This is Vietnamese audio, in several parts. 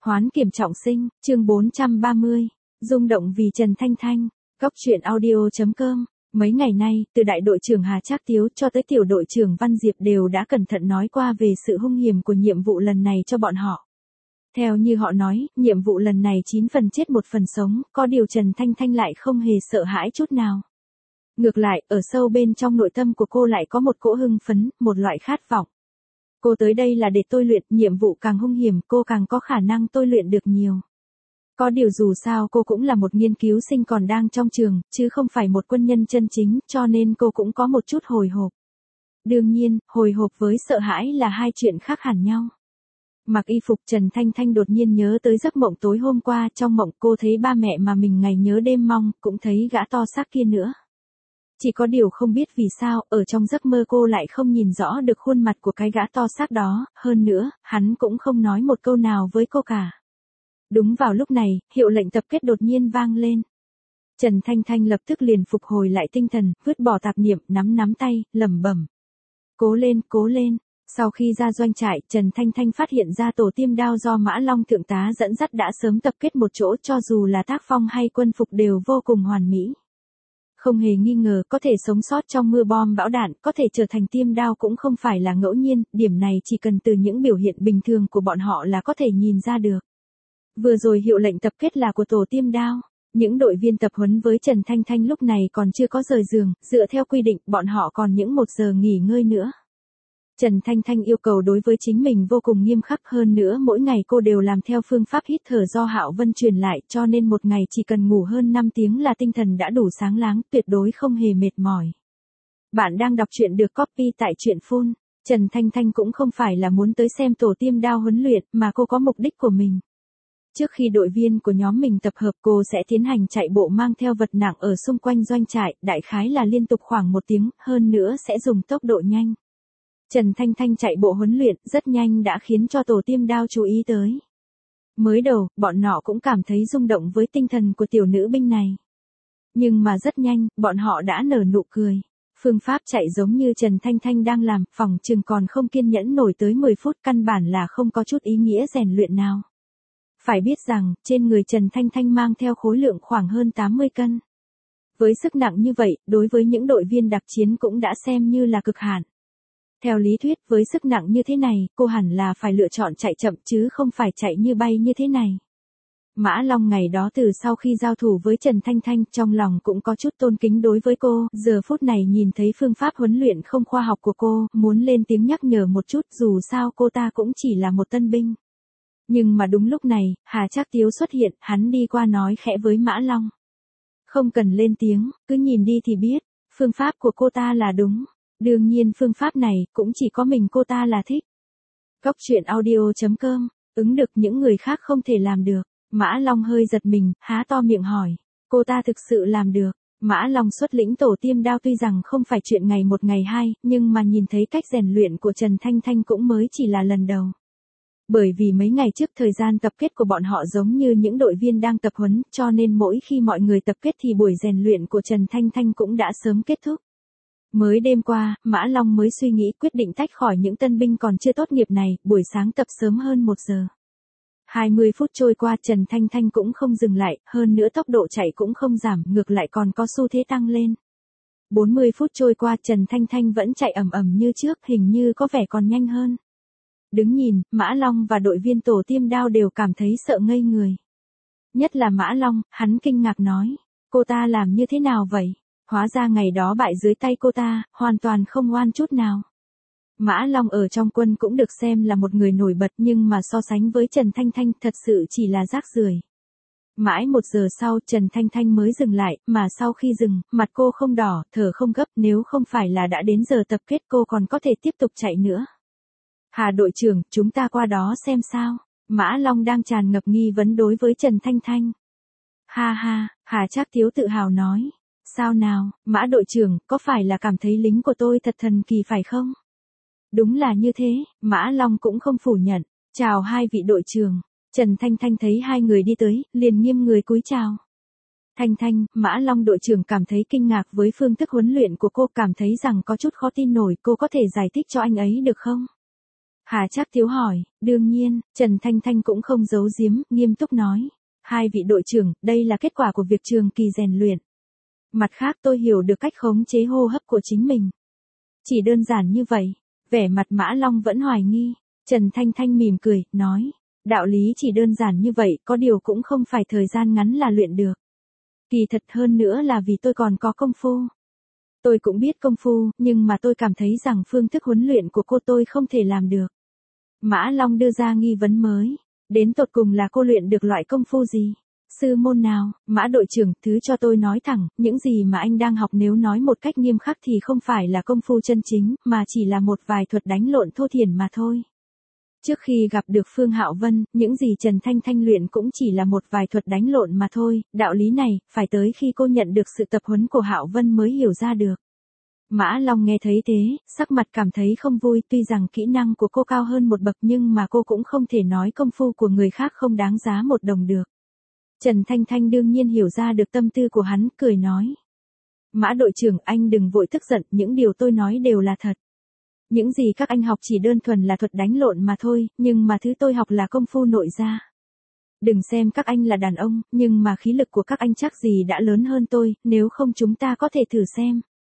Hoán kiểm trọng sinh, chương 430, rung động vì Trần Thanh Thanh, góc truyện audio.com. Mấy ngày nay, từ đại đội trưởng Hà Trác Tiếu cho tới tiểu đội trưởng Văn Diệp đều đã cẩn thận nói qua về sự hung hiểm của nhiệm vụ lần này cho bọn họ. Theo như họ nói, nhiệm vụ lần này 9 phần chết 1 phần sống, có điều Trần Thanh Thanh lại không hề sợ hãi chút nào. Ngược lại, ở sâu bên trong nội tâm của cô lại có một cỗ hưng phấn, một loại khát vọng. Cô tới đây là để tôi luyện, nhiệm vụ càng hung hiểm cô càng có khả năng tôi luyện được nhiều. Có điều dù sao cô cũng là một nghiên cứu sinh còn đang trong trường, chứ không phải một quân nhân chân chính, cho nên cô cũng có một chút hồi hộp. Đương nhiên, hồi hộp với sợ hãi là hai chuyện khác hẳn nhau. Mặc y phục Trần Thanh Thanh đột nhiên nhớ tới giấc mộng tối hôm qua, trong mộng cô thấy ba mẹ mà mình ngày nhớ đêm mong, cũng thấy gã to xác kia nữa. Chỉ có điều không biết vì sao, ở trong giấc mơ cô lại không nhìn rõ được khuôn mặt của cái gã to xác đó, hơn nữa, hắn cũng không nói một câu nào với cô cả. Đúng vào lúc này, hiệu lệnh tập kết đột nhiên vang lên. Trần Thanh Thanh lập tức liền phục hồi lại tinh thần, vứt bỏ tạp niệm, nắm tay, lẩm bẩm. Cố lên, cố lên. Sau khi ra doanh trại, Trần Thanh Thanh phát hiện ra tổ tiêm đao do Mã Long thượng tá dẫn dắt đã sớm tập kết một chỗ, cho dù là tác phong hay quân phục đều vô cùng hoàn mỹ. Không hề nghi ngờ có thể sống sót trong mưa bom bão đạn, có thể trở thành tiêm đao cũng không phải là ngẫu nhiên, điểm này chỉ cần từ những biểu hiện bình thường của bọn họ là có thể nhìn ra được. Vừa rồi hiệu lệnh tập kết là của tổ tiêm đao. Những đội viên tập huấn với Trần Thanh Thanh lúc này còn chưa có rời giường, dựa theo quy định bọn họ còn những 1 giờ nghỉ ngơi nữa. Trần Thanh Thanh yêu cầu đối với chính mình vô cùng nghiêm khắc, hơn nữa mỗi ngày cô đều làm theo phương pháp hít thở do Hạo Vân truyền lại, cho nên một ngày chỉ cần ngủ hơn 5 tiếng là tinh thần đã đủ sáng láng, tuyệt đối không hề mệt mỏi. Bạn đang đọc truyện được copy tại truyện Full. Trần Thanh Thanh cũng không phải là muốn tới xem tổ tiêm đao huấn luyện, mà cô có mục đích của mình. Trước khi đội viên của nhóm mình tập hợp, cô sẽ tiến hành chạy bộ mang theo vật nặng ở xung quanh doanh trại, đại khái là liên tục khoảng 1 tiếng, hơn nữa sẽ dùng tốc độ nhanh. Trần Thanh Thanh chạy bộ huấn luyện rất nhanh đã khiến cho tổ tiêm đao chú ý tới. Mới đầu, bọn họ cũng cảm thấy rung động với tinh thần của tiểu nữ binh này. Nhưng mà rất nhanh, bọn họ đã nở nụ cười. Phương pháp chạy giống như Trần Thanh Thanh đang làm, phòng chừng còn không kiên nhẫn nổi tới 10 phút, căn bản là không có chút ý nghĩa rèn luyện nào. Phải biết rằng, trên người Trần Thanh Thanh mang theo khối lượng khoảng hơn 80 cân. Với sức nặng như vậy, đối với những đội viên đặc chiến cũng đã xem như là cực hạn. Theo lý thuyết, với sức nặng như thế này, cô hẳn là phải lựa chọn chạy chậm chứ không phải chạy như bay như thế này. Mã Long ngày đó từ sau khi giao thủ với Trần Thanh Thanh, trong lòng cũng có chút tôn kính đối với cô, giờ phút này nhìn thấy phương pháp huấn luyện không khoa học của cô, muốn lên tiếng nhắc nhở một chút, dù sao cô ta cũng chỉ là một tân binh. Nhưng mà đúng lúc này, Hà Trác Tiếu xuất hiện, hắn đi qua nói khẽ với Mã Long. Không cần lên tiếng, cứ nhìn đi thì biết, phương pháp của cô ta là đúng. Đương nhiên phương pháp này cũng chỉ có mình cô ta là thích. Góc truyện audio.com, ứng được những người khác không thể làm được. Mã Long hơi giật mình, há to miệng hỏi. Cô ta thực sự làm được. Mã Long xuất lĩnh tổ tiêm đao tuy rằng không phải chuyện ngày một ngày hai, nhưng mà nhìn thấy cách rèn luyện của Trần Thanh Thanh cũng mới chỉ là lần đầu. Bởi vì mấy ngày trước thời gian tập kết của bọn họ giống như những đội viên đang tập huấn, cho nên mỗi khi mọi người tập kết thì buổi rèn luyện của Trần Thanh Thanh cũng đã sớm kết thúc. Mới đêm qua, Mã Long mới suy nghĩ quyết định tách khỏi những tân binh còn chưa tốt nghiệp này, buổi sáng tập sớm hơn 1 giờ. 20 phút trôi qua, Trần Thanh Thanh cũng không dừng lại, hơn nữa tốc độ chạy cũng không giảm, ngược lại còn có xu thế tăng lên. 40 phút trôi qua, Trần Thanh Thanh vẫn chạy ầm ầm như trước, hình như có vẻ còn nhanh hơn. Đứng nhìn, Mã Long và đội viên tổ tiêm đao đều cảm thấy sợ ngây người. Nhất là Mã Long, hắn kinh ngạc nói, cô ta làm như thế nào vậy? Hóa ra ngày đó bại dưới tay cô ta, hoàn toàn không oan chút nào. Mã Long ở trong quân cũng được xem là một người nổi bật, nhưng mà so sánh với Trần Thanh Thanh thật sự chỉ là rác rưởi. Mãi 1 giờ sau Trần Thanh Thanh mới dừng lại, mà sau khi dừng, mặt cô không đỏ, thở không gấp, nếu không phải là đã đến giờ tập kết cô còn có thể tiếp tục chạy nữa. Hà đội trưởng, chúng ta qua đó xem sao. Mã Long đang tràn ngập nghi vấn đối với Trần Thanh Thanh. Ha ha, Hà Trác Tiếu tự hào nói. Sao nào, Mã đội trưởng, có phải là cảm thấy lính của tôi thật thần kỳ phải không? Đúng là như thế, Mã Long cũng không phủ nhận. Chào hai vị đội trưởng. Trần Thanh Thanh thấy hai người đi tới, liền nghiêm người cúi chào. Thanh Thanh, Mã Long đội trưởng cảm thấy kinh ngạc với phương thức huấn luyện của cô, cảm thấy rằng có chút khó tin nổi, cô có thể giải thích cho anh ấy được không? Hà Trác Tiếu hỏi, đương nhiên, Trần Thanh Thanh cũng không giấu giếm, nghiêm túc nói. Hai vị đội trưởng, đây là kết quả của việc trường kỳ rèn luyện. Mặt khác tôi hiểu được cách khống chế hô hấp của chính mình. Chỉ đơn giản như vậy, vẻ mặt Mã Long vẫn hoài nghi. Trần Thanh Thanh mỉm cười, nói, đạo lý chỉ đơn giản như vậy, có điều cũng không phải thời gian ngắn là luyện được. Kỳ thật hơn nữa là vì tôi còn có công phu. Tôi cũng biết công phu, nhưng mà tôi cảm thấy rằng phương thức huấn luyện của cô tôi không thể làm được. Mã Long đưa ra nghi vấn mới. Đến tột cùng là cô luyện được loại công phu gì? Sư môn nào? Mã đội trưởng, thứ cho tôi nói thẳng, những gì mà anh đang học nếu nói một cách nghiêm khắc thì không phải là công phu chân chính, mà chỉ là một vài thuật đánh lộn thô thiển mà thôi. Trước khi gặp được Phương Hạo Vân, những gì Trần Thanh Thanh luyện cũng chỉ là một vài thuật đánh lộn mà thôi, đạo lý này, phải tới khi cô nhận được sự tập huấn của Hạo Vân mới hiểu ra được. Mã Long nghe thấy thế, sắc mặt cảm thấy không vui, tuy rằng kỹ năng của cô cao hơn một bậc nhưng mà cô cũng không thể nói công phu của người khác không đáng giá một đồng được. Trần Thanh Thanh đương nhiên hiểu ra được tâm tư của hắn, cười nói. Mã đội trưởng, anh đừng vội tức giận, những điều tôi nói đều là thật. Những gì các anh học chỉ đơn thuần là thuật đánh lộn mà thôi, nhưng mà thứ tôi học là công phu nội gia. Đừng xem các anh là đàn ông, nhưng mà khí lực của các anh chắc gì đã lớn hơn tôi, nếu không chúng ta có thể thử xem.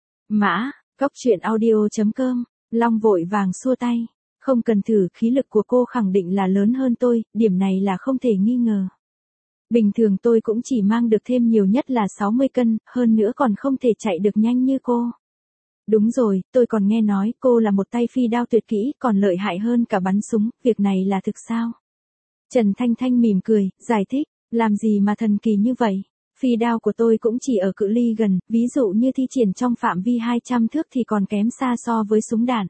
Mã, Cóc Truyện Audio.com, Long vội vàng xua tay. Không cần thử, khí lực của cô khẳng định là lớn hơn tôi, điểm này là không thể nghi ngờ. Bình thường tôi cũng chỉ mang được thêm nhiều nhất là 60 cân, hơn nữa còn không thể chạy được nhanh như cô. Đúng rồi, tôi còn nghe nói cô là một tay phi đao tuyệt kỹ, còn lợi hại hơn cả bắn súng, việc này là thực sao? Trần Thanh Thanh mỉm cười, giải thích, làm gì mà thần kỳ như vậy? Phi đao của tôi cũng chỉ ở cự ly gần, ví dụ như thi triển trong phạm vi 200 thước thì còn kém xa so với súng đạn.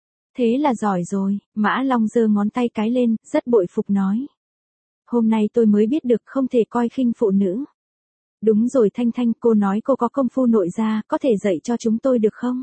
Thế là giỏi rồi, Mã Long giơ ngón tay cái lên, rất bội phục nói. Hôm nay tôi mới biết được không thể coi khinh phụ nữ. Đúng rồi Thanh Thanh, cô nói cô có công phu nội gia, có thể dạy cho chúng tôi được không?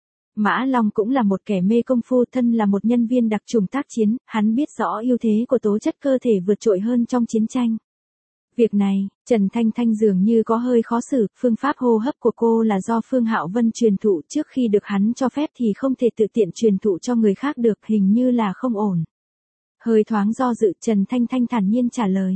Mã Long cũng là một kẻ mê công phu, thân là một nhân viên đặc trùng tác chiến, hắn biết rõ ưu thế của tố chất cơ thể vượt trội hơn trong chiến tranh. Việc này, Trần Thanh Thanh dường như có hơi khó xử, phương pháp hô hấp của cô là do Phương Hạo Vân truyền thụ, trước khi được hắn cho phép thì không thể tự tiện truyền thụ cho người khác được, hình như là không ổn. Hơi thoáng do dự, Trần Thanh Thanh thản nhiên trả lời.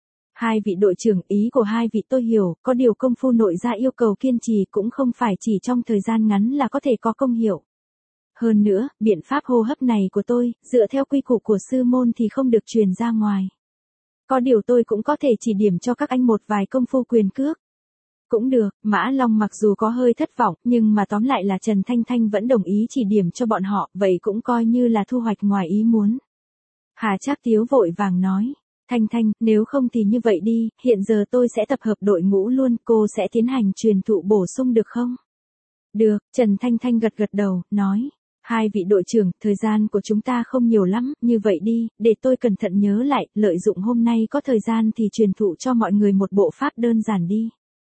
Hai vị đội trưởng, ý của hai vị tôi hiểu, có điều công phu nội gia yêu cầu kiên trì, cũng không phải chỉ trong thời gian ngắn là có thể có công hiệu. Hơn nữa, biện pháp hô hấp này của tôi, dựa theo quy củ của sư môn thì không được truyền ra ngoài. Có điều tôi cũng có thể chỉ điểm cho các anh một vài công phu quyền cước. Cũng được, Mã Long mặc dù có hơi thất vọng, nhưng mà tóm lại là Trần Thanh Thanh vẫn đồng ý chỉ điểm cho bọn họ, vậy cũng coi như là thu hoạch ngoài ý muốn. Hà Trác Tiếu vội vàng nói. Thanh Thanh, nếu không thì như vậy đi, hiện giờ tôi sẽ tập hợp đội ngũ luôn, cô sẽ tiến hành truyền thụ bổ sung được không? Được, Trần Thanh Thanh gật gật đầu, nói. Hai vị đội trưởng, thời gian của chúng ta không nhiều lắm, như vậy đi, để tôi cẩn thận nhớ lại, lợi dụng hôm nay có thời gian thì truyền thụ cho mọi người một bộ pháp đơn giản đi.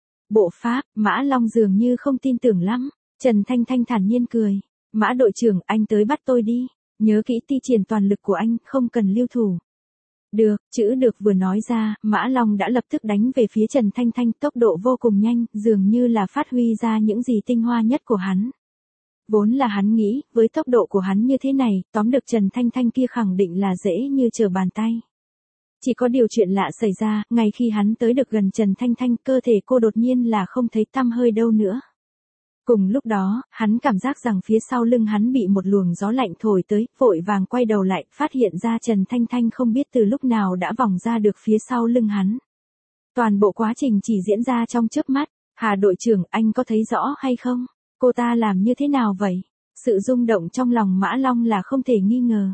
Bộ pháp, Mã Long dường như không tin tưởng lắm, Trần Thanh Thanh thản nhiên cười. Mã đội trưởng, anh tới bắt tôi đi, nhớ kỹ thi triển toàn lực của anh, không cần lưu thủ. Được, chữ được vừa nói ra, Mã Long đã lập tức đánh về phía Trần Thanh Thanh, tốc độ vô cùng nhanh, dường như là phát huy ra những gì tinh hoa nhất của hắn. Vốn là hắn nghĩ, với tốc độ của hắn như thế này, tóm được Trần Thanh Thanh kia khẳng định là dễ như trở bàn tay. Chỉ có điều chuyện lạ xảy ra, ngay khi hắn tới được gần Trần Thanh Thanh, cơ thể cô đột nhiên là không thấy tăm hơi đâu nữa. Cùng lúc đó, hắn cảm giác rằng phía sau lưng hắn bị một luồng gió lạnh thổi tới, vội vàng quay đầu lại, phát hiện ra Trần Thanh Thanh không biết từ lúc nào đã vòng ra được phía sau lưng hắn. Toàn bộ quá trình chỉ diễn ra trong chớp mắt. Hà đội trưởng, anh có thấy rõ hay không? Cô ta làm như thế nào vậy? Sự rung động trong lòng Mã Long là không thể nghi ngờ.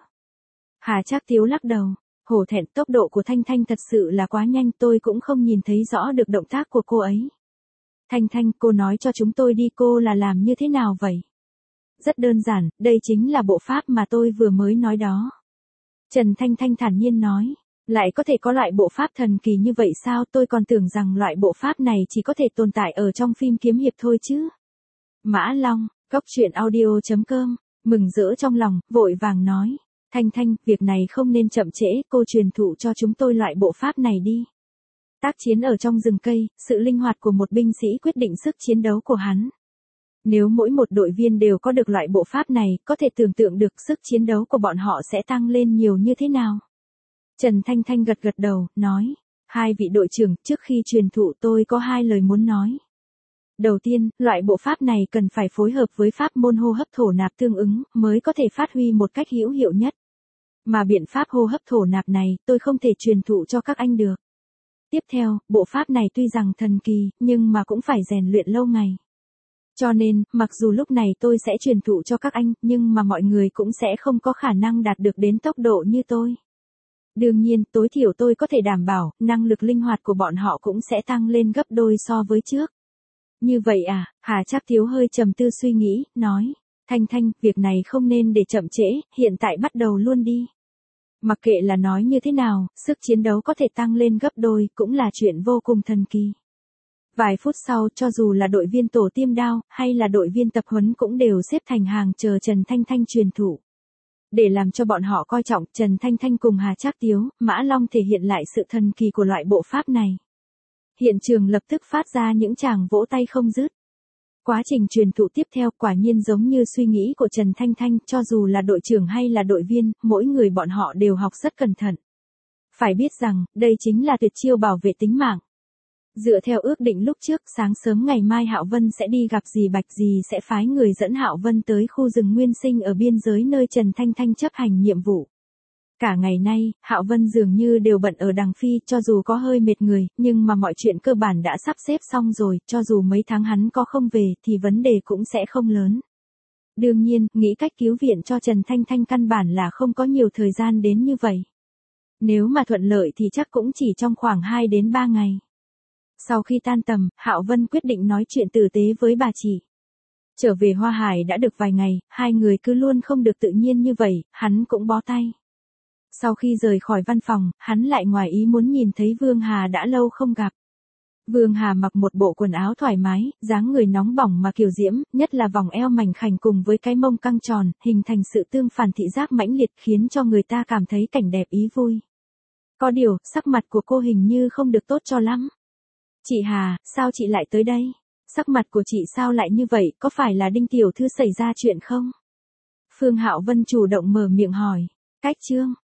Hà Trác Tiếu lắc đầu. Hổ thẹn, tốc độ của Thanh Thanh thật sự là quá nhanh, tôi cũng không nhìn thấy rõ được động tác của cô ấy. Thanh Thanh, cô nói cho chúng tôi đi, cô là làm như thế nào vậy? Rất đơn giản, đây chính là bộ pháp mà tôi vừa mới nói đó. Trần Thanh Thanh thản nhiên nói. Lại có thể có loại bộ pháp thần kỳ như vậy sao? Tôi còn tưởng rằng loại bộ pháp này chỉ có thể tồn tại ở trong phim kiếm hiệp thôi chứ. Mã Long, Cóc Truyện Audio.com, mừng rỡ trong lòng, vội vàng nói. Thanh Thanh, việc này không nên chậm trễ, cô truyền thụ cho chúng tôi loại bộ pháp này đi. Tác chiến ở trong rừng cây, sự linh hoạt của một binh sĩ quyết định sức chiến đấu của hắn. Nếu mỗi một đội viên đều có được loại bộ pháp này, có thể tưởng tượng được sức chiến đấu của bọn họ sẽ tăng lên nhiều như thế nào. Trần Thanh Thanh gật gật đầu, nói, hai vị đội trưởng, trước khi truyền thụ tôi có hai lời muốn nói. Đầu tiên, loại bộ pháp này cần phải phối hợp với pháp môn hô hấp thổ nạp tương ứng, mới có thể phát huy một cách hữu hiệu nhất. Mà biện pháp hô hấp thổ nạp này, tôi không thể truyền thụ cho các anh được. Tiếp theo, bộ pháp này tuy rằng thần kỳ, nhưng mà cũng phải rèn luyện lâu ngày. Cho nên, mặc dù lúc này tôi sẽ truyền thụ cho các anh, nhưng mà mọi người cũng sẽ không có khả năng đạt được đến tốc độ như tôi. Đương nhiên, tối thiểu tôi có thể đảm bảo, năng lực linh hoạt của bọn họ cũng sẽ tăng lên gấp đôi so với trước. Như vậy à, Hà Trác Thiếu hơi trầm tư suy nghĩ, nói, Thanh Thanh, việc này không nên để chậm trễ, hiện tại bắt đầu luôn đi. Mặc kệ là nói như thế nào, sức chiến đấu có thể tăng lên gấp đôi, cũng là chuyện vô cùng thần kỳ. Vài phút sau, cho dù là đội viên tổ tiêm đao, hay là đội viên tập huấn cũng đều xếp thành hàng chờ Trần Thanh Thanh truyền thụ. Để làm cho bọn họ coi trọng, Trần Thanh Thanh cùng Hà Trác Tiếu, Mã Long thể hiện lại sự thần kỳ của loại bộ pháp này. Hiện trường lập tức phát ra những tràng vỗ tay không dứt. Quá trình truyền thụ tiếp theo quả nhiên giống như suy nghĩ của Trần Thanh Thanh, cho dù là đội trưởng hay là đội viên, mỗi người bọn họ đều học rất cẩn thận. Phải biết rằng, đây chính là tuyệt chiêu bảo vệ tính mạng. Dựa theo ước định lúc trước, sáng sớm ngày mai Hạo Vân sẽ đi gặp dì Bạch, dì sẽ phái người dẫn Hạo Vân tới khu rừng nguyên sinh ở biên giới nơi Trần Thanh Thanh chấp hành nhiệm vụ. Cả ngày nay, Hạo Vân dường như đều bận ở đằng phi, cho dù có hơi mệt người, nhưng mà mọi chuyện cơ bản đã sắp xếp xong rồi, cho dù mấy tháng hắn có không về thì vấn đề cũng sẽ không lớn. Đương nhiên, nghĩ cách cứu viện cho Trần Thanh Thanh căn bản là không có nhiều thời gian đến như vậy. Nếu mà thuận lợi thì chắc cũng chỉ trong khoảng 2 đến 3 ngày. Sau khi tan tầm, Hạo Vân quyết định nói chuyện tử tế với bà chị. Trở về Hoa Hải đã được vài ngày, hai người cứ luôn không được tự nhiên như vậy, hắn cũng bó tay. Sau khi rời khỏi văn phòng, hắn lại ngoài ý muốn nhìn thấy Vương Hà đã lâu không gặp. Vương Hà mặc một bộ quần áo thoải mái, dáng người nóng bỏng mà kiều diễm, nhất là vòng eo mảnh khảnh cùng với cái mông căng tròn, hình thành sự tương phản thị giác mãnh liệt khiến cho người ta cảm thấy cảnh đẹp ý vui. Có điều, sắc mặt của cô hình như không được tốt cho lắm. Chị Hà, sao chị lại tới đây? Sắc mặt của chị sao lại như vậy, có phải là Đinh tiểu thư xảy ra chuyện không? Phương Hạo Vân chủ động mở miệng hỏi. Cách chương